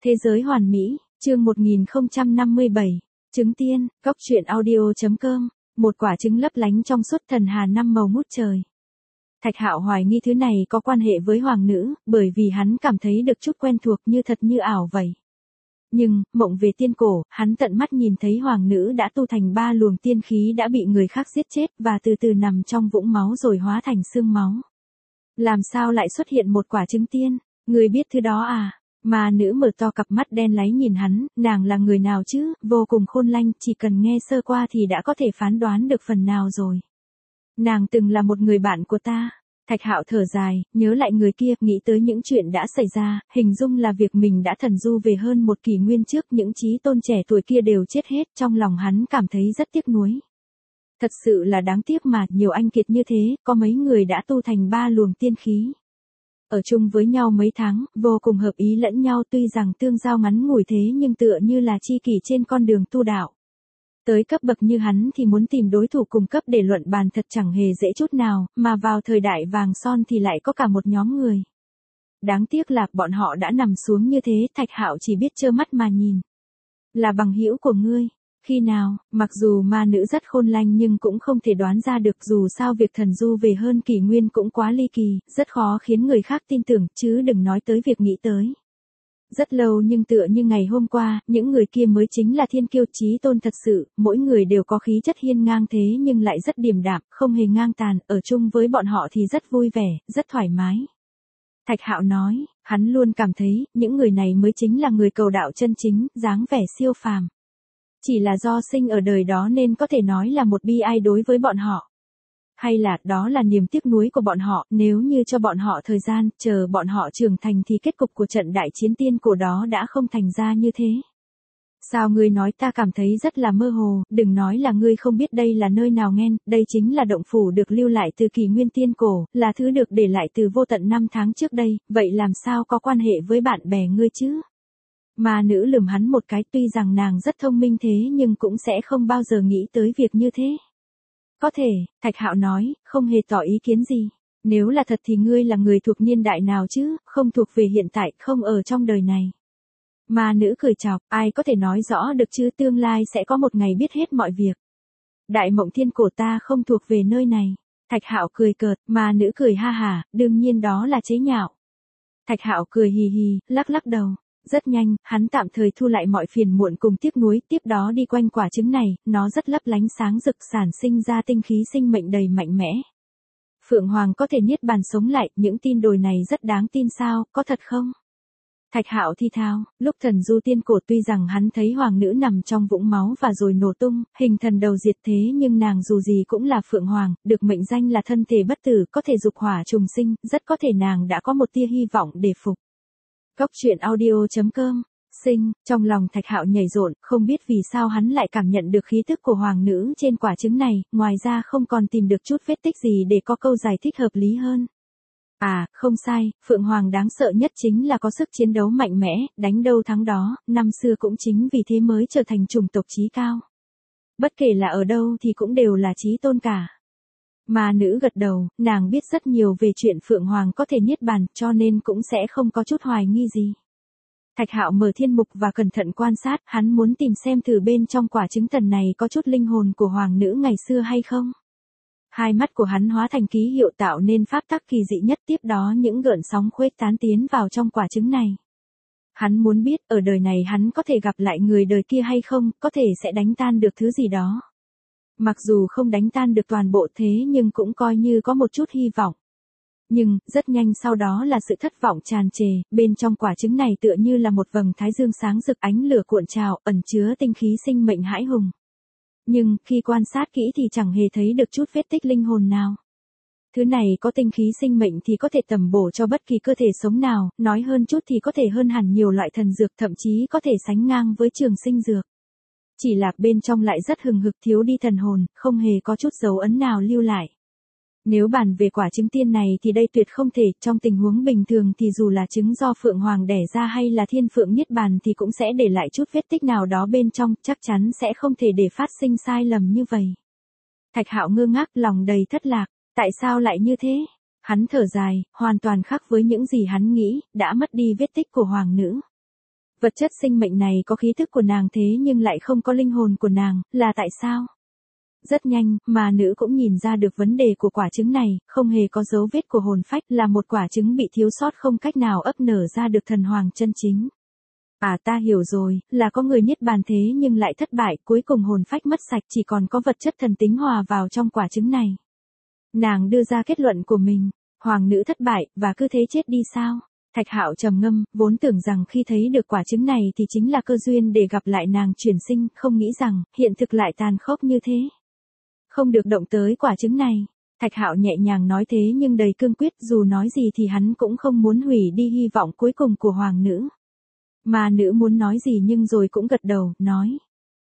Thế giới hoàn mỹ, chương 1057, trứng tiên, góc truyện audio.com, một quả trứng lấp lánh trong suốt thần hà năm màu ngút trời. Thạch Hạo hoài nghi thứ này có quan hệ với hoàng nữ, bởi vì hắn cảm thấy được chút quen thuộc như thật như ảo vậy. Nhưng, mộng về tiên cổ, hắn tận mắt nhìn thấy hoàng nữ đã tu thành 3 luồng tiên khí đã bị người khác giết chết và từ từ nằm trong vũng máu rồi hóa thành xương máu. Làm sao lại xuất hiện một quả trứng tiên? Người biết thứ đó à? Mà nữ mở to cặp mắt đen láy nhìn hắn, nàng là người nào chứ, vô cùng khôn lanh, chỉ cần nghe sơ qua thì đã có thể phán đoán được phần nào rồi. Nàng từng là một người bạn của ta. Thạch Hạo thở dài, nhớ lại người kia, nghĩ tới những chuyện đã xảy ra, hình dung là việc mình đã thần du về hơn một kỷ nguyên trước, những chí tôn trẻ tuổi kia đều chết hết, trong lòng hắn cảm thấy rất tiếc nuối. Thật sự là đáng tiếc mà, nhiều anh kiệt như thế, có mấy người đã tu thành 3 luồng tiên khí. Ở chung với nhau mấy tháng, vô cùng hợp ý lẫn nhau, tuy rằng tương giao ngắn ngủi thế nhưng tựa như là tri kỷ trên con đường tu đạo. Tới cấp bậc như hắn thì muốn tìm đối thủ cùng cấp để luận bàn thật chẳng hề dễ chút nào, mà vào thời đại vàng son thì lại có cả một nhóm người. Đáng tiếc là bọn họ đã nằm xuống như thế, Thạch Hạo chỉ biết trơ mắt mà nhìn. Là bằng hữu của ngươi. Khi nào, mặc dù ma nữ rất khôn lanh nhưng cũng không thể đoán ra được, dù sao việc thần du về hơn kỷ nguyên cũng quá ly kỳ, rất khó khiến người khác tin tưởng, chứ đừng nói tới việc nghĩ tới. Rất lâu nhưng tựa như ngày hôm qua, những người kia mới chính là thiên kiêu chí tôn thật sự, mỗi người đều có khí chất hiên ngang thế nhưng lại rất điềm đạm, không hề ngang tàn, ở chung với bọn họ thì rất vui vẻ, rất thoải mái. Thạch Hạo nói, hắn luôn cảm thấy, những người này mới chính là người cầu đạo chân chính, dáng vẻ siêu phàm. Chỉ là do sinh ở đời đó nên có thể nói là một bi ai đối với bọn họ. Hay là, đó là niềm tiếc nuối của bọn họ, nếu như cho bọn họ thời gian, chờ bọn họ trưởng thành thì kết cục của trận đại chiến tiên cổ đó đã không thành ra như thế. Sao ngươi nói, ta cảm thấy rất là mơ hồ, đừng nói là ngươi không biết đây là nơi nào nghen, đây chính là động phủ được lưu lại từ kỷ nguyên tiên cổ, là thứ được để lại từ vô tận năm tháng trước đây, vậy làm sao có quan hệ với bạn bè ngươi chứ? Mà nữ lườm hắn một cái, tuy rằng nàng rất thông minh thế nhưng cũng sẽ không bao giờ nghĩ tới việc như thế. Có thể, Thạch Hạo nói, không hề tỏ ý kiến gì. Nếu là thật thì ngươi là người thuộc niên đại nào chứ, không thuộc về hiện tại, không ở trong đời này. Mà nữ cười chọc, ai có thể nói rõ được chứ, tương lai sẽ có một ngày biết hết mọi việc. Đại mộng thiên cổ ta không thuộc về nơi này. Thạch Hạo cười cợt, mà nữ cười ha hả, đương nhiên đó là chế nhạo. Thạch Hạo cười hì hì, lắc lắc đầu. Rất nhanh, hắn tạm thời thu lại mọi phiền muộn cùng tiếc nuối, tiếp đó đi quanh quả trứng này, nó rất lấp lánh sáng rực, sản sinh ra tinh khí sinh mệnh đầy mạnh mẽ. Phượng Hoàng có thể niết bàn sống lại, những tin đồn này rất đáng tin sao, có thật không? Thạch Hạo thi thao, lúc thần du tiên cổ tuy rằng hắn thấy hoàng nữ nằm trong vũng máu và rồi nổ tung, hình thần đầu diệt thế nhưng nàng dù gì cũng là Phượng Hoàng, được mệnh danh là thân thể bất tử, có thể dục hỏa trùng sinh, rất có thể nàng đã có một tia hy vọng để phục. Góc truyện audio.com, trong lòng Thạch Hạo nhảy rộn, không biết vì sao hắn lại cảm nhận được khí tức của hoàng nữ trên quả trứng này, ngoài ra không còn tìm được chút vết tích gì để có câu giải thích hợp lý hơn. À, không sai, Phượng Hoàng đáng sợ nhất chính là có sức chiến đấu mạnh mẽ, đánh đâu thắng đó, năm xưa cũng chính vì thế mới trở thành chủng tộc chí cao. Bất kể là ở đâu thì cũng đều là chí tôn cả. Mà nữ gật đầu, nàng biết rất nhiều về chuyện Phượng Hoàng có thể niết bàn, cho nên cũng sẽ không có chút hoài nghi gì. Thạch Hạo mở thiên mục và cẩn thận quan sát, hắn muốn tìm xem thử bên trong quả trứng thần này có chút linh hồn của hoàng nữ ngày xưa hay không. Hai mắt của hắn hóa thành ký hiệu tạo nên pháp tắc kỳ dị nhất, tiếp đó những gợn sóng khuếch tán tiến vào trong quả trứng này. Hắn muốn biết, ở đời này hắn có thể gặp lại người đời kia hay không, có thể sẽ đánh tan được thứ gì đó. Mặc dù không đánh tan được toàn bộ thế nhưng cũng coi như có một chút hy vọng. Nhưng, rất nhanh sau đó là sự thất vọng tràn trề, bên trong quả trứng này tựa như là một vầng thái dương sáng rực, ánh lửa cuộn trào, ẩn chứa tinh khí sinh mệnh hãi hùng. Nhưng, khi quan sát kỹ thì chẳng hề thấy được chút vết tích linh hồn nào. Thứ này có tinh khí sinh mệnh thì có thể tầm bổ cho bất kỳ cơ thể sống nào, nói hơn chút thì có thể hơn hẳn nhiều loại thần dược, thậm chí có thể sánh ngang với trường sinh dược. Chỉ là bên trong lại rất hừng hực, thiếu đi thần hồn, không hề có chút dấu ấn nào lưu lại. Nếu bàn về quả trứng tiên này thì đây tuyệt không thể, trong tình huống bình thường thì dù là trứng do Phượng Hoàng đẻ ra hay là thiên phượng niết bàn thì cũng sẽ để lại chút vết tích nào đó bên trong, chắc chắn sẽ không thể để phát sinh sai lầm như vậy. Thạch Hạo ngơ ngác, lòng đầy thất lạc, tại sao lại như thế? Hắn thở dài, hoàn toàn khác với những gì hắn nghĩ, đã mất đi vết tích của hoàng nữ. Vật chất sinh mệnh này có khí thức của nàng thế nhưng lại không có linh hồn của nàng, là tại sao? Rất nhanh, mà nữ cũng nhìn ra được vấn đề của quả trứng này, không hề có dấu vết của hồn phách, là một quả trứng bị thiếu sót không cách nào ấp nở ra được thần hoàng chân chính. À, ta hiểu rồi, là có người niết bàn thế nhưng lại thất bại, cuối cùng hồn phách mất sạch, chỉ còn có vật chất thần tính hòa vào trong quả trứng này. Nàng đưa ra kết luận của mình, hoàng nữ thất bại, và cứ thế chết đi sao? Thạch Hạo trầm ngâm, vốn tưởng rằng khi thấy được quả trứng này thì chính là cơ duyên để gặp lại nàng chuyển sinh, không nghĩ rằng, hiện thực lại tàn khốc như thế. Không được động tới quả trứng này. Thạch Hạo nhẹ nhàng nói thế nhưng đầy cương quyết, dù nói gì thì hắn cũng không muốn hủy đi hy vọng cuối cùng của hoàng nữ. Mà nữ muốn nói gì nhưng rồi cũng gật đầu, nói.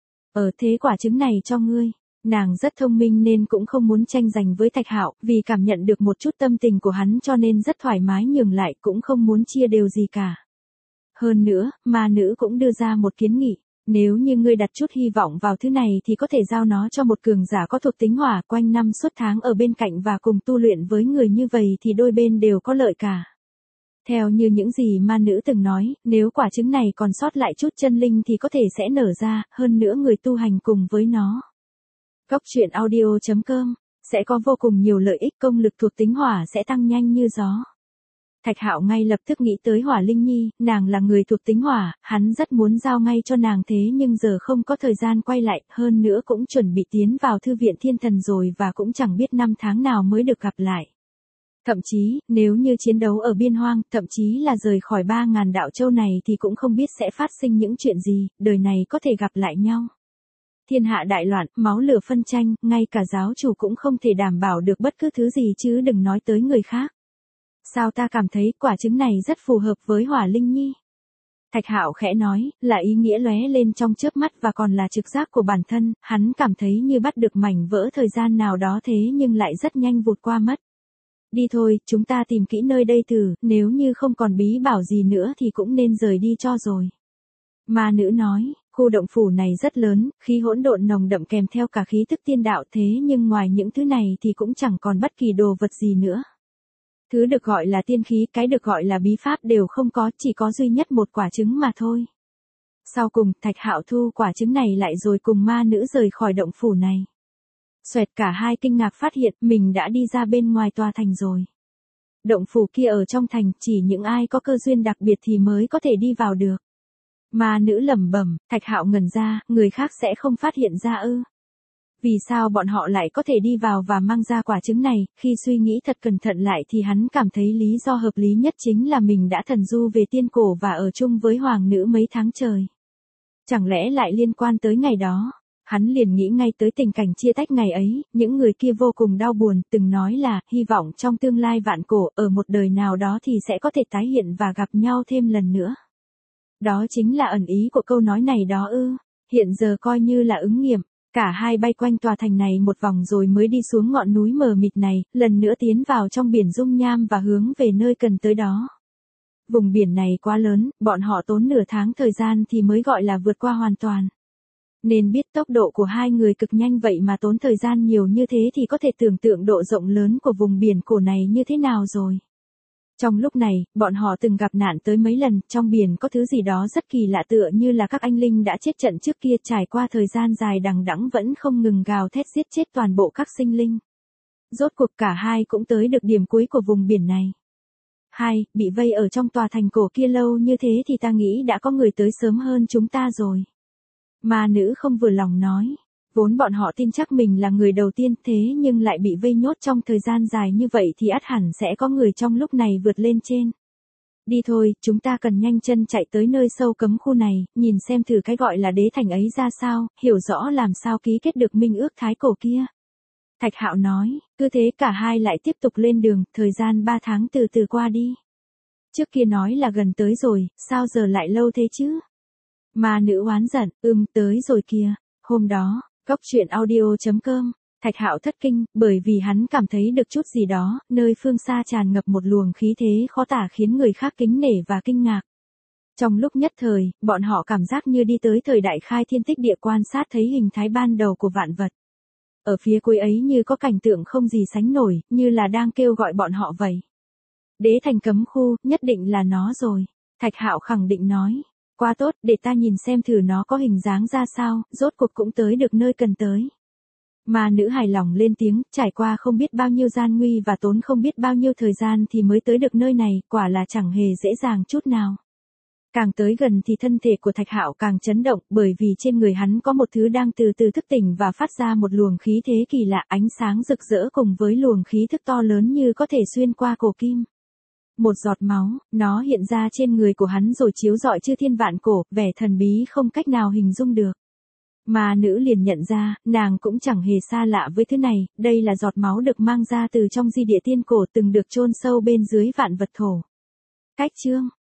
Thế quả trứng này cho ngươi. Nàng rất thông minh nên cũng không muốn tranh giành với Thạch Hạo, vì cảm nhận được một chút tâm tình của hắn cho nên rất thoải mái nhường lại, cũng không muốn chia đều gì cả. Hơn nữa, mà nữ cũng đưa ra một kiến nghị. Nếu như ngươi đặt chút hy vọng vào thứ này thì có thể giao nó cho một cường giả có thuộc tính hỏa, quanh năm suốt tháng ở bên cạnh và cùng tu luyện với người như vậy thì đôi bên đều có lợi cả. Theo như những gì ma nữ từng nói, nếu quả trứng này còn sót lại chút chân linh thì có thể sẽ nở ra, hơn nữa người tu hành cùng với nó. Góc truyện audio.com sẽ có vô cùng nhiều lợi ích, công lực thuộc tính hỏa sẽ tăng nhanh như gió. Thạch Hạo ngay lập tức nghĩ tới Hỏa Linh Nhi, nàng là người thuộc tính hỏa, hắn rất muốn giao ngay cho nàng thế nhưng giờ không có thời gian quay lại, hơn nữa cũng chuẩn bị tiến vào thư viện thiên thần rồi và cũng chẳng biết năm tháng nào mới được gặp lại. Thậm chí, nếu như chiến đấu ở biên hoang, thậm chí là rời khỏi 3.000 đạo châu này thì cũng không biết sẽ phát sinh những chuyện gì, đời này có thể gặp lại nhau. Thiên hạ đại loạn, máu lửa phân tranh, ngay cả giáo chủ cũng không thể đảm bảo được bất cứ thứ gì chứ đừng nói tới người khác. Sao ta cảm thấy quả trứng này rất phù hợp với Hỏa Linh Nhi? Thạch Hạo khẽ nói, là ý nghĩa lóe lên trong chớp mắt và còn là trực giác của bản thân, hắn cảm thấy như bắt được mảnh vỡ thời gian nào đó thế nhưng lại rất nhanh vụt qua mất. Đi thôi, chúng ta tìm kỹ nơi đây thử, nếu như không còn bí bảo gì nữa thì cũng nên rời đi cho rồi. Ma nữ nói, khu động phủ này rất lớn, khí hỗn độn nồng đậm kèm theo cả khí tức tiên đạo thế nhưng ngoài những thứ này thì cũng chẳng còn bất kỳ đồ vật gì nữa. Thứ được gọi là tiên khí, cái được gọi là bí pháp đều không có, chỉ có duy nhất một quả trứng mà thôi. Sau cùng, Thạch Hạo thu quả trứng này lại rồi cùng ma nữ rời khỏi động phủ này. Xoẹt, cả hai kinh ngạc phát hiện mình đã đi ra bên ngoài tòa thành rồi. Động phủ kia ở trong thành, chỉ những ai có cơ duyên đặc biệt thì mới có thể đi vào được. Ma nữ lẩm bẩm, Thạch Hạo ngẩn ra, người khác sẽ không phát hiện ra ư? Vì sao bọn họ lại có thể đi vào và mang ra quả trứng này? Khi suy nghĩ thật cẩn thận lại thì hắn cảm thấy lý do hợp lý nhất chính là mình đã thần du về tiên cổ và ở chung với hoàng nữ mấy tháng trời. Chẳng lẽ lại liên quan tới ngày đó? Hắn liền nghĩ ngay tới tình cảnh chia tách ngày ấy, những người kia vô cùng đau buồn, từng nói là, hy vọng trong tương lai vạn cổ, ở một đời nào đó thì sẽ có thể tái hiện và gặp nhau thêm lần nữa. Đó chính là ẩn ý của câu nói này đó ư? Hiện giờ coi như là ứng nghiệm. Cả hai bay quanh tòa thành này một vòng rồi mới đi xuống ngọn núi mờ mịt này, lần nữa tiến vào trong biển dung nham và hướng về nơi cần tới đó. Vùng biển này quá lớn, bọn họ tốn nửa tháng thời gian thì mới gọi là vượt qua hoàn toàn. Nên biết tốc độ của hai người cực nhanh vậy mà tốn thời gian nhiều như thế thì có thể tưởng tượng độ rộng lớn của vùng biển cổ này như thế nào rồi. Trong lúc này, bọn họ từng gặp nạn tới mấy lần, trong biển có thứ gì đó rất kỳ lạ tựa như là các anh linh đã chết trận trước kia trải qua thời gian dài đằng đẵng vẫn không ngừng gào thét giết chết toàn bộ các sinh linh. Rốt cuộc cả hai cũng tới được điểm cuối của vùng biển này. Hai, bị vây ở trong tòa thành cổ kia lâu như thế thì ta nghĩ đã có người tới sớm hơn chúng ta rồi. Ma nữ không vừa lòng nói. Vốn bọn họ tin chắc mình là người đầu tiên thế nhưng lại bị vây nhốt trong thời gian dài như vậy thì ắt hẳn sẽ có người trong lúc này vượt lên trên. Đi thôi, chúng ta cần nhanh chân chạy tới nơi sâu cấm khu này, nhìn xem thử cái gọi là đế thành ấy ra sao, hiểu rõ làm sao ký kết được minh ước thái cổ kia. Thạch Hạo nói, cứ thế cả hai lại tiếp tục lên đường, thời gian 3 tháng từ từ qua đi. Trước kia nói là gần tới rồi, sao giờ lại lâu thế chứ? Ma nữ oán giận, tới rồi kìa. Hôm đó, góc truyện audio.com, Thạch Hạo thất kinh, bởi vì hắn cảm thấy được chút gì đó, nơi phương xa tràn ngập một luồng khí thế khó tả khiến người khác kính nể và kinh ngạc. Trong lúc nhất thời, bọn họ cảm giác như đi tới thời đại khai thiên tích địa quan sát thấy hình thái ban đầu của vạn vật. Ở phía cuối ấy như có cảnh tượng không gì sánh nổi, như là đang kêu gọi bọn họ vậy. Đế thành cấm khu, nhất định là nó rồi. Thạch Hạo khẳng định nói. Quá tốt, để ta nhìn xem thử nó có hình dáng ra sao, rốt cuộc cũng tới được nơi cần tới. Ma nữ hài lòng lên tiếng, trải qua không biết bao nhiêu gian nguy và tốn không biết bao nhiêu thời gian thì mới tới được nơi này, quả là chẳng hề dễ dàng chút nào. Càng tới gần thì thân thể của Thạch Hạo càng chấn động, bởi vì trên người hắn có một thứ đang từ từ thức tỉnh và phát ra một luồng khí thế kỳ lạ, ánh sáng rực rỡ cùng với luồng khí thức to lớn như có thể xuyên qua cổ kim. Một giọt máu, nó hiện ra trên người của hắn rồi chiếu rọi chư thiên vạn cổ, vẻ thần bí không cách nào hình dung được. Mà nữ liền nhận ra, nàng cũng chẳng hề xa lạ với thứ này, đây là giọt máu được mang ra từ trong di địa tiên cổ từng được chôn sâu bên dưới vạn vật thổ. Cách chương